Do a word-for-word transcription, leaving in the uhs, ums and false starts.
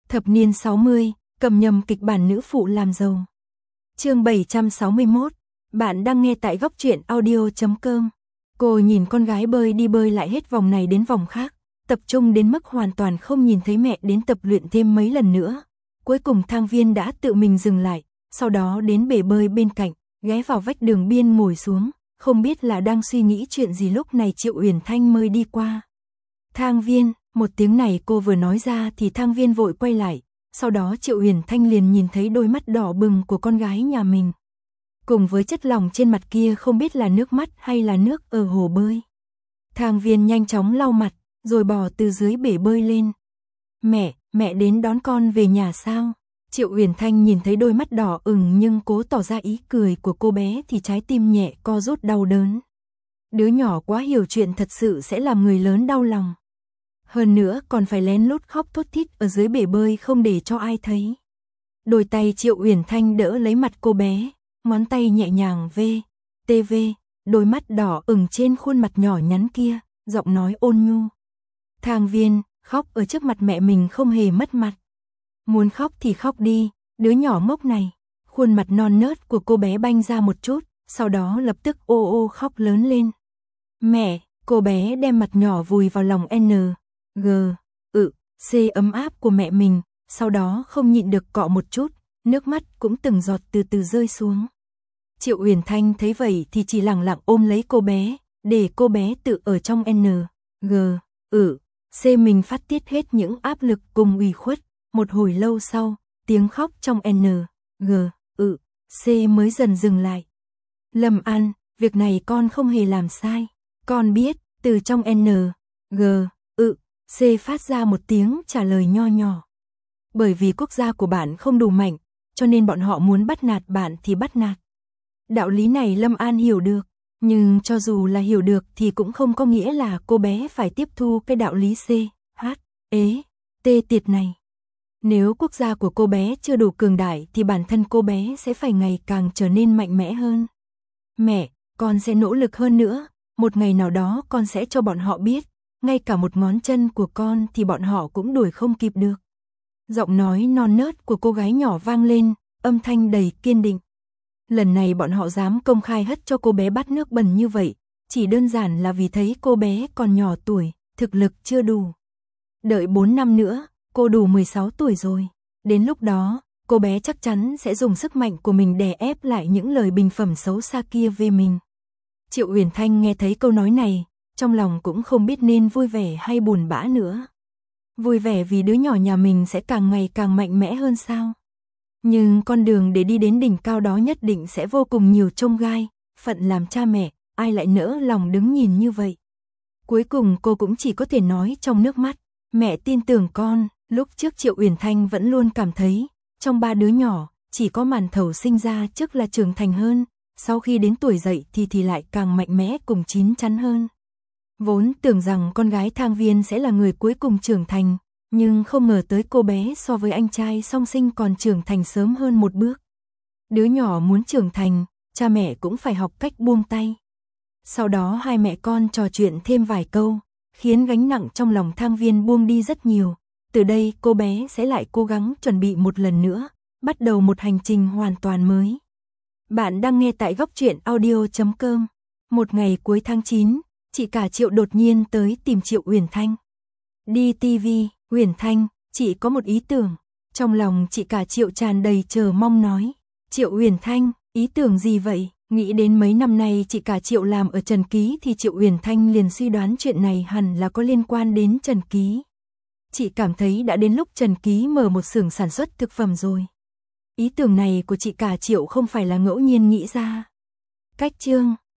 Thập niên sáu mươi, cầm nhầm kịch bản nữ phụ làm giàu. Chương bảy trăm sáu mươi mốt, bạn đang nghe tại góc truyện audio chấm com. Cô nhìn con gái bơi đi bơi lại hết vòng này đến vòng khác, tập trung đến mức hoàn toàn không nhìn thấy mẹ đến tập luyện thêm mấy lần nữa. Cuối cùng Thang Viên đã tự mình dừng lại, sau đó đến bể bơi bên cạnh, ghé vào vách đường biên ngồi xuống, không biết là đang suy nghĩ chuyện gì lúc này Triệu Uyển Thanh mới đi qua. Thang Viên, một tiếng này cô vừa nói ra thì Thang Viên vội quay lại, sau đó Triệu Uyển Thanh liền nhìn thấy đôi mắt đỏ bừng của con gái nhà mình. Cùng với chất lỏng trên mặt kia không biết là nước mắt hay là nước ở hồ bơi. Thang Viên nhanh chóng lau mặt, rồi bò từ dưới bể bơi lên. Mẹ, mẹ đến đón con về nhà sao? Triệu Uyển Thanh nhìn thấy đôi mắt đỏ ửng nhưng cố tỏ ra ý cười của cô bé thì trái tim nhẹ co rút đau đớn. Đứa nhỏ quá hiểu chuyện thật sự sẽ làm người lớn đau lòng. Hơn nữa còn phải lén lút khóc thút thít ở dưới bể bơi không để cho ai thấy. Đôi tay Triệu Uyển Thanh đỡ lấy mặt cô bé, ngón tay nhẹ nhàng vê, tê vê, đôi mắt đỏ ửng trên khuôn mặt nhỏ nhắn kia, giọng nói ôn nhu. Thang Viên, khóc ở trước mặt mẹ mình không hề mất mặt. Muốn khóc thì khóc đi, đứa nhỏ ngốc này. Khuôn mặt non nớt của cô bé banh ra một chút, sau đó lập tức ô ô khóc lớn lên. Mẹ, cô bé đem mặt nhỏ vùi vào lòng N, G, ự, C ấm áp của mẹ mình, sau đó không nhịn được cọ một chút, nước mắt cũng từng giọt từ từ rơi xuống. Triệu Uyển Thanh thấy vậy thì chỉ lặng lặng ôm lấy cô bé, để cô bé tự ở trong N, G, ự, C mình phát tiết hết những áp lực cùng ủy khuất. Một hồi lâu sau, tiếng khóc trong N, G, ự, C mới dần dừng lại. Lâm An, việc này con không hề làm sai. Con biết, từ trong N, G, ự, C phát ra một tiếng trả lời nho nhỏ. Bởi vì quốc gia của bạn không đủ mạnh, cho nên bọn họ muốn bắt nạt bạn thì bắt nạt. Đạo lý này Lâm An hiểu được, nhưng cho dù là hiểu được thì cũng không có nghĩa là cô bé phải tiếp thu cái đạo lý C, H, ế, T tiệt này. Nếu quốc gia của cô bé chưa đủ cường đại thì bản thân cô bé sẽ phải ngày càng trở nên mạnh mẽ hơn. Mẹ, con sẽ nỗ lực hơn nữa, một ngày nào đó con sẽ cho bọn họ biết, ngay cả một ngón chân của con thì bọn họ cũng đuổi không kịp được. Giọng nói non nớt của cô gái nhỏ vang lên, âm thanh đầy kiên định. Lần này bọn họ dám công khai hất cho cô bé bát nước bẩn như vậy, chỉ đơn giản là vì thấy cô bé còn nhỏ tuổi, thực lực chưa đủ. Đợi bốn năm nữa, cô đủ mười sáu tuổi rồi. Đến lúc đó, cô bé chắc chắn sẽ dùng sức mạnh của mình đè ép lại những lời bình phẩm xấu xa kia về mình. Triệu Uyển Thanh nghe thấy câu nói này, trong lòng cũng không biết nên vui vẻ hay buồn bã nữa. Vui vẻ vì đứa nhỏ nhà mình sẽ càng ngày càng mạnh mẽ hơn sao? Nhưng con đường để đi đến đỉnh cao đó nhất định sẽ vô cùng nhiều chông gai, phận làm cha mẹ, ai lại nỡ lòng đứng nhìn như vậy. Cuối cùng cô cũng chỉ có thể nói trong nước mắt, mẹ tin tưởng con. Lúc trước Triệu Uyển Thanh vẫn luôn cảm thấy, trong ba đứa nhỏ, chỉ có Màn Thầu sinh ra trước là trưởng thành hơn, sau khi đến tuổi dậy thì thì lại càng mạnh mẽ cùng chín chắn hơn. Vốn tưởng rằng con gái Thang Viên sẽ là người cuối cùng trưởng thành, nhưng không ngờ tới cô bé so với anh trai song sinh còn trưởng thành sớm hơn một bước. Đứa nhỏ muốn trưởng thành, cha mẹ cũng phải học cách buông tay. Sau đó hai mẹ con trò chuyện thêm vài câu, khiến gánh nặng trong lòng Thang Viên buông đi rất nhiều. Từ đây cô bé sẽ lại cố gắng chuẩn bị một lần nữa, bắt đầu một hành trình hoàn toàn mới. Bạn đang nghe tại góc truyện audio chấm com. Một ngày cuối tháng chín, chị cả Triệu đột nhiên tới tìm Triệu Uyển Thanh. Đi ti vi, Uyển Thanh, chị có một ý tưởng. Trong lòng chị cả Triệu tràn đầy chờ mong nói. Triệu Uyển Thanh, ý tưởng gì vậy? Nghĩ đến mấy năm nay chị cả Triệu làm ở Trần Ký thì Triệu Uyển Thanh liền suy đoán chuyện này hẳn là có liên quan đến Trần Ký. Chị cảm thấy đã đến lúc Trần Ký mở một xưởng sản xuất thực phẩm rồi. Ý tưởng này của chị cả Triệu không phải là ngẫu nhiên nghĩ ra. Cách chương,